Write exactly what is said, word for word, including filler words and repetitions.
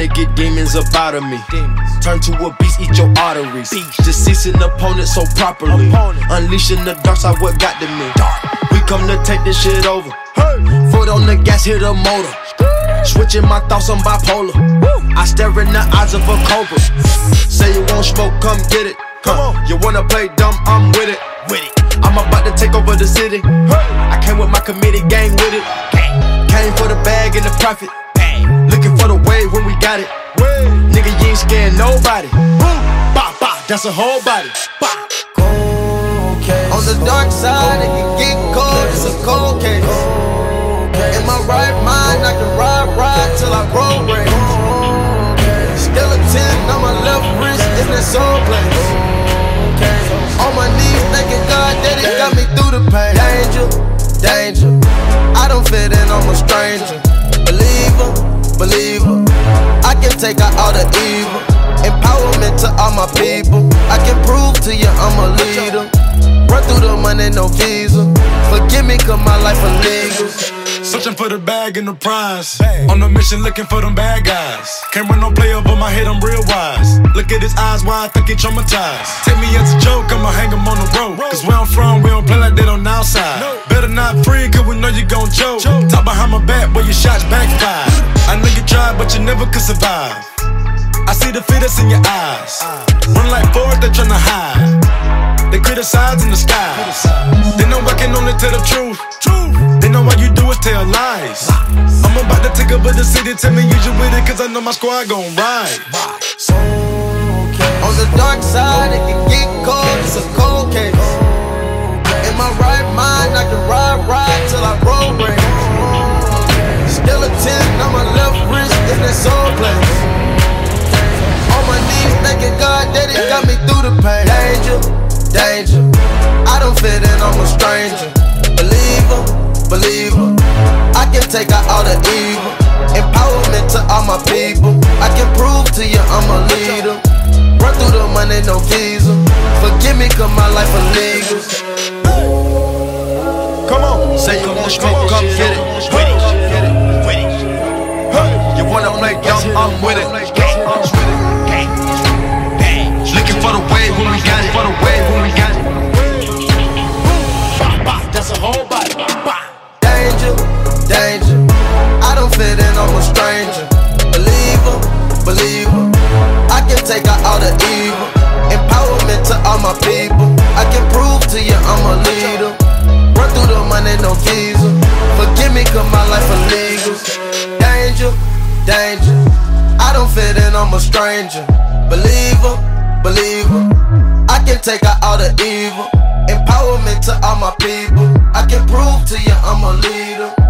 to get demons up out of me. Turn to a beast, eat your arteries. Deceasing opponents so properly. Unleashing the dark side, what got to me. We come to take this shit over. Foot on the gas, hit a motor. Switching my thoughts, I'm bipolar. I stare in the eyes of a cobra. Say you won't smoke, come get it. Huh. You wanna play dumb, I'm with it. I'm about to take over the city. I came with my committee gang with it. Came for the bag and the profit. Looking for the wave when we got it. Nigga, you ain't scaring nobody. Bah, bah, that's a whole body. Bah. On the dark side, it can get cold, it's a cold case. In my right mind, I can ride, ride till I grow race. Still a ten on my left wrist in that soul place. On my knees, thanking God that it got me through the pain. Danger, danger, I don't fit in, I'm a stranger. Believer, believer, I can take out all the evil. Empowerment to all my people. I can prove to you I'm a leader. Run through the money, no visa. Forgive me, cause my life illegal. Searching for the bag and the prize. On a mission looking for them bad guys. Can't run no play over my head, I'm real wise. Look at his eyes, why I think he traumatized. Take me as a joke, I'ma hang him on the road. Cause where I'm from, we don't play like that on the outside. Better not free, cause we know you gon' choke. Talk behind my back, where your shots backfire. I know you tried, but you never could survive. I see the fear that's in your eyes. Run like forward, they tryna hide. They criticize in the sky. They know I can only tell the truth. They know all you do is tell lies. I'm about to take over the city, tell me you just with it, cause I know my squad gon' ride. On the dark side, it can get cold, it's a cold case. In my right mind, I can ride, ride till I roll race. Still a ten on my left wrist in that soul place. On my knees, thanking God that it got me through the pain. Danger, danger, I don't fit in, I'm a stranger. Believer, believer, I can take out all the evil. Empowerment to all my people. I can prove to you I'm a leader. Run through the money, no visa. Forgive me, cause my life illegal. Come on, say you want smoke, come get it. You wanna play dumb, I'm with it. Looking for the wave when we got it. For the wave when we got it. That's a whole body. Danger, danger, I don't fit in, I'm a stranger. Believer, believer, I can take out all the evil. Empowerment to all my people. I can prove to you I'm a leader. Run through the money, no visa. Forgive me, cause my life illegal. Danger, danger, I don't fit in, I'm a stranger. Believer, believer, I can take out all the evil. Empowerment to all my people. I can prove to you I'm a leader.